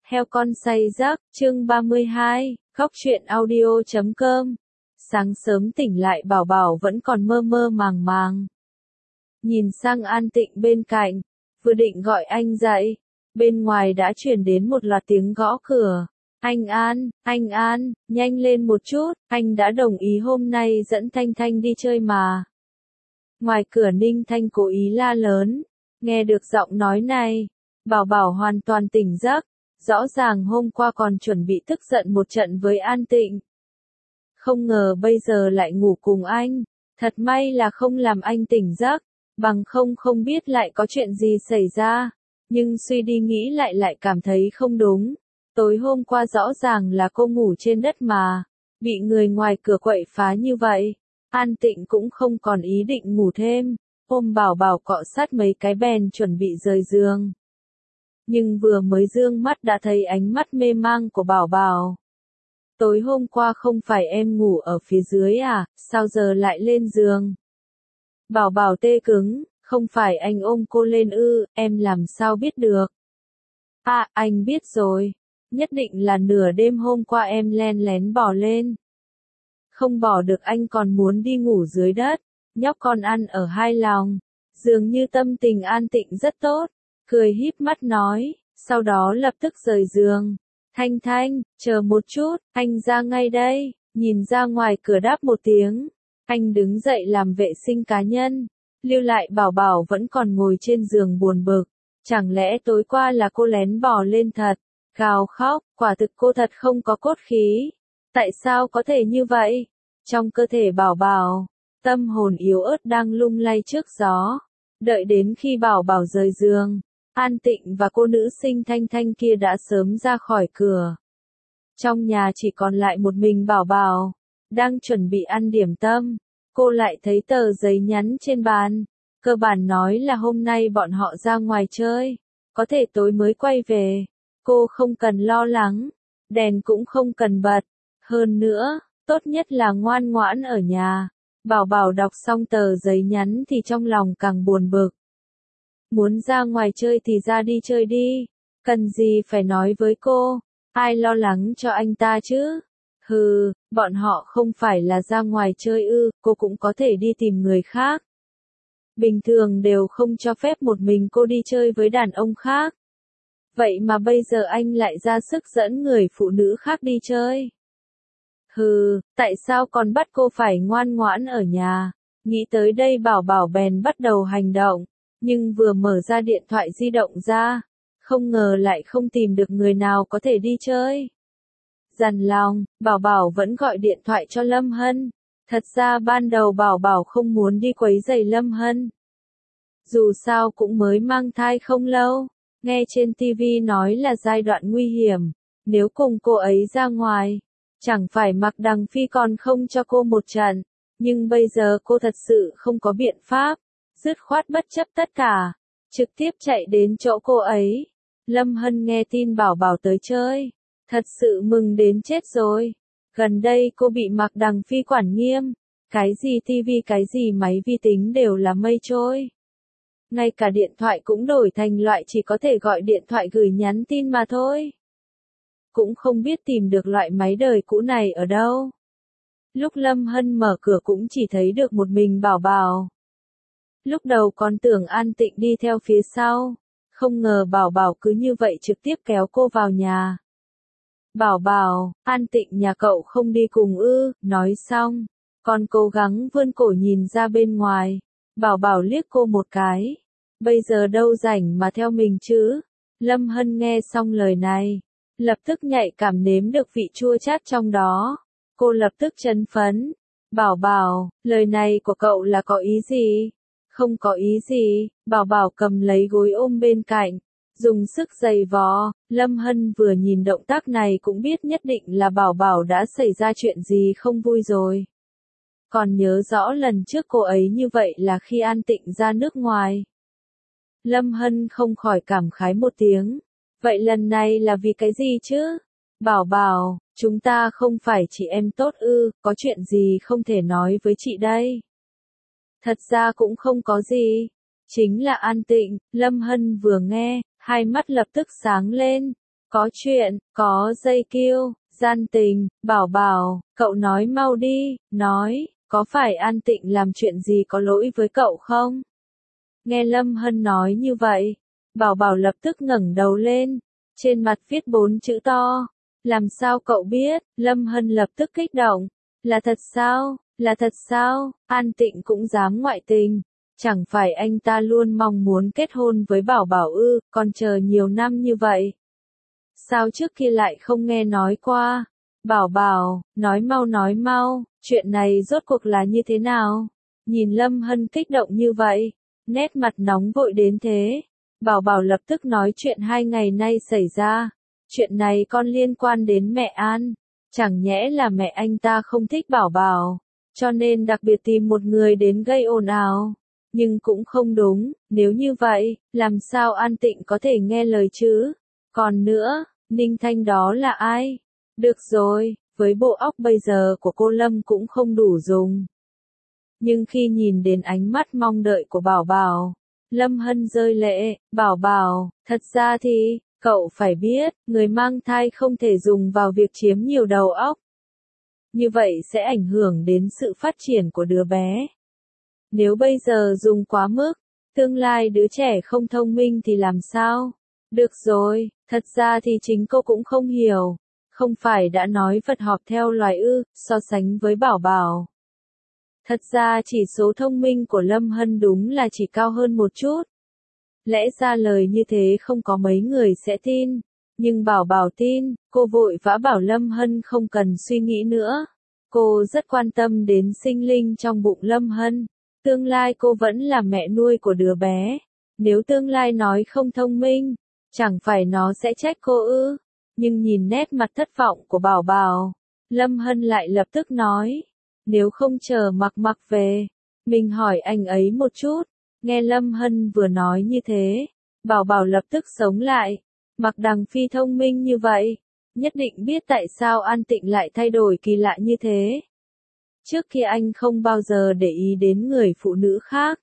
Heo con say giấc, chương 32, khóc chuyện audio.com. Sáng sớm tỉnh lại Bảo Bảo vẫn còn mơ mơ màng màng. Nhìn sang An Tịnh bên cạnh, vừa định gọi anh dậy, bên ngoài đã truyền đến một loạt tiếng gõ cửa. Anh An, nhanh lên một chút, anh đã đồng ý hôm nay dẫn Thanh Thanh đi chơi mà. Ngoài cửa Ninh Thanh cố ý la lớn, nghe được giọng nói này, Bảo Bảo hoàn toàn tỉnh giấc. Rõ ràng hôm qua còn chuẩn bị tức giận một trận với An Tịnh. Không ngờ bây giờ lại ngủ cùng anh, thật may là không làm anh tỉnh giấc, bằng không biết lại có chuyện gì xảy ra. Nhưng suy đi nghĩ lại cảm thấy không đúng. Tối hôm qua rõ ràng là cô ngủ trên đất mà, bị người ngoài cửa quậy phá như vậy. An Tịnh cũng không còn ý định ngủ thêm, ôm Bảo Bảo cọ sát mấy cái bèn chuẩn bị rời giường. Nhưng vừa mới dương mắt đã thấy ánh mắt mê mang của Bảo Bảo. Tối hôm qua không phải em ngủ ở phía dưới à, sao giờ lại lên giường? Bảo Bảo tê cứng, không phải anh ôm cô lên ư, em làm sao biết được? À, anh biết rồi, nhất định là nửa đêm hôm qua em len lén bỏ lên. Không bỏ được anh còn muốn đi ngủ dưới đất, nhóc con ăn ở hai lòng, dường như tâm tình An Tịnh rất tốt. Cười híp mắt nói, sau đó lập tức rời giường. Thanh Thanh, chờ một chút, anh ra ngay đây. Nhìn ra ngoài cửa đáp một tiếng, anh đứng dậy làm vệ sinh cá nhân, lưu lại Bảo Bảo vẫn còn ngồi trên giường buồn bực. Chẳng lẽ tối qua là cô lén bỏ lên thật? Gào khóc, quả thực cô thật không có cốt khí. Tại sao có thể như vậy? Trong cơ thể Bảo Bảo, tâm hồn yếu ớt đang lung lay trước gió. Đợi đến khi Bảo Bảo rời giường, An Tịnh và cô nữ sinh Thanh Thanh kia đã sớm ra khỏi cửa. Trong nhà chỉ còn lại một mình Bảo Bảo, đang chuẩn bị ăn điểm tâm. Cô lại thấy tờ giấy nhắn trên bàn, cơ bản nói là hôm nay bọn họ ra ngoài chơi, có thể tối mới quay về. Cô không cần lo lắng, đèn cũng không cần bật. Hơn nữa, tốt nhất là ngoan ngoãn ở nhà. Bảo Bảo đọc xong tờ giấy nhắn thì trong lòng càng buồn bực. Muốn ra ngoài chơi thì ra đi chơi đi, cần gì phải nói với cô, ai lo lắng cho anh ta chứ? Hừ, bọn họ không phải là ra ngoài chơi ư, cô cũng có thể đi tìm người khác. Bình thường đều không cho phép một mình cô đi chơi với đàn ông khác. Vậy mà bây giờ anh lại ra sức dẫn người phụ nữ khác đi chơi. Hừ, tại sao còn bắt cô phải ngoan ngoãn ở nhà? Nghĩ tới đây Bảo Bảo bèn bắt đầu hành động. Nhưng vừa mở ra điện thoại di động ra, không ngờ lại không tìm được người nào có thể đi chơi. Dằn lòng, Bảo Bảo vẫn gọi điện thoại cho Lâm Hân. Thật ra ban đầu Bảo Bảo không muốn đi quấy rầy Lâm Hân. Dù sao cũng mới mang thai không lâu, nghe trên TV nói là giai đoạn nguy hiểm, nếu cùng cô ấy ra ngoài, chẳng phải Mạc Đằng Phi còn không cho cô một trận. Nhưng bây giờ cô thật sự không có biện pháp. Dứt khoát bất chấp tất cả, trực tiếp chạy đến chỗ cô ấy. Lâm Hân nghe tin Bảo Bảo tới chơi, thật sự mừng đến chết rồi. Gần đây cô bị Mạc Đằng Phi quản nghiêm, cái gì tivi cái gì máy vi tính đều là mây trôi. Ngay cả điện thoại cũng đổi thành loại chỉ có thể gọi điện thoại gửi nhắn tin mà thôi. Cũng không biết tìm được loại máy đời cũ này ở đâu. Lúc Lâm Hân mở cửa cũng chỉ thấy được một mình Bảo Bảo. Lúc đầu còn tưởng An Tịnh đi theo phía sau, không ngờ Bảo Bảo cứ như vậy trực tiếp kéo cô vào nhà. Bảo Bảo, An Tịnh nhà cậu không đi cùng ư? Nói xong, còn cố gắng vươn cổ nhìn ra bên ngoài. Bảo Bảo liếc cô một cái, bây giờ đâu rảnh mà theo mình chứ? Lâm Hân nghe xong lời này, lập tức nhạy cảm nếm được vị chua chát trong đó. Cô lập tức chấn phấn. Bảo Bảo, lời này của cậu là có ý gì? Không có ý gì. Bảo Bảo cầm lấy gối ôm bên cạnh, dùng sức giày vò. Lâm Hân vừa nhìn động tác này cũng biết nhất định là Bảo Bảo đã xảy ra chuyện gì không vui rồi. Còn nhớ rõ lần trước cô ấy như vậy là khi An Tịnh ra nước ngoài. Lâm Hân không khỏi cảm khái một tiếng. Vậy lần này là vì cái gì chứ? Bảo Bảo, chúng ta không phải chị em tốt ư, có chuyện gì không thể nói với chị đây? Thật ra cũng không có gì. Chính là An Tịnh. Lâm Hân vừa nghe, hai mắt lập tức sáng lên. Có chuyện, có dây kiêu, gian tình, bảo bảo, cậu nói mau đi, nói, có phải An Tịnh làm chuyện gì có lỗi với cậu không? Nghe Lâm Hân nói như vậy, bảo bảo lập tức ngẩng đầu lên, trên mặt viết 4 chữ to. Làm sao cậu biết? Lâm Hân lập tức kích động. Là thật sao? Là thật sao? An Tịnh cũng dám ngoại tình. Chẳng phải anh ta luôn mong muốn kết hôn với bảo bảo ư, còn chờ nhiều năm như vậy. Sao trước kia lại không nghe nói qua? Bảo bảo, nói mau, chuyện này rốt cuộc là như thế nào? Nhìn Lâm Hân kích động như vậy, nét mặt nóng vội đến thế. Bảo bảo lập tức nói chuyện 2 ngày nay xảy ra. Chuyện này con liên quan đến mẹ An. Chẳng nhẽ là mẹ anh ta không thích bảo bảo, cho nên đặc biệt tìm một người đến gây ồn ào. Nhưng cũng không đúng, nếu như vậy, làm sao An Tịnh có thể nghe lời chứ? Còn nữa, Ninh Thanh đó là ai? Được rồi, với bộ óc bây giờ của cô Lâm cũng không đủ dùng. Nhưng khi nhìn đến ánh mắt mong đợi của bảo bảo, Lâm Hân rơi lệ. Bảo bảo, thật ra thì, cậu phải biết, người mang thai không thể dùng vào việc chiếm nhiều đầu óc. Như vậy sẽ ảnh hưởng đến sự phát triển của đứa bé. Nếu bây giờ dùng quá mức, tương lai đứa trẻ không thông minh thì làm sao? Được rồi, thật ra thì chính cô cũng không hiểu. Không phải đã nói vật họp theo loài ư, so sánh với bảo bảo. Thật ra chỉ số thông minh của Lâm Hân đúng là chỉ cao hơn một chút. Lẽ ra lời như thế không có mấy người sẽ tin. Nhưng bảo bảo tin, cô vội vã bảo Lâm Hân không cần suy nghĩ nữa. Cô rất quan tâm đến sinh linh trong bụng Lâm Hân. Tương lai cô vẫn là mẹ nuôi của đứa bé. Nếu tương lai nói không thông minh, chẳng phải nó sẽ trách cô ư. Nhưng nhìn nét mặt thất vọng của bảo bảo, Lâm Hân lại lập tức nói. Nếu không chờ mặc về, mình hỏi anh ấy một chút. Nghe Lâm Hân vừa nói như thế, bảo bảo lập tức sống lại. Mặc Đằng Phi thông minh như vậy, nhất định biết tại sao An Tịnh lại thay đổi kỳ lạ như thế. Trước kia anh không bao giờ để ý đến người phụ nữ khác.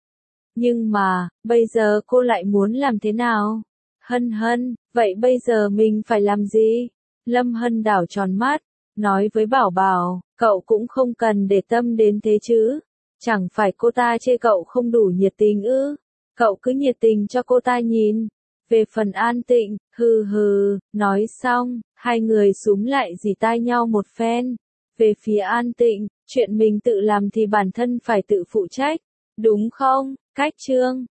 Nhưng mà, bây giờ cô lại muốn làm thế nào? Hân, vậy bây giờ mình phải làm gì? Lâm Hân đảo tròn mắt, nói với bảo bảo, cậu cũng không cần để tâm đến thế chứ. Chẳng phải cô ta chê cậu không đủ nhiệt tình ư? Cậu cứ nhiệt tình cho cô ta nhìn. Về phần An Tịnh, hừ, nói xong, hai người xúm lại rỉ tai nhau một phen. Về phía An Tịnh, chuyện mình tự làm thì bản thân phải tự phụ trách, đúng không? Cách chương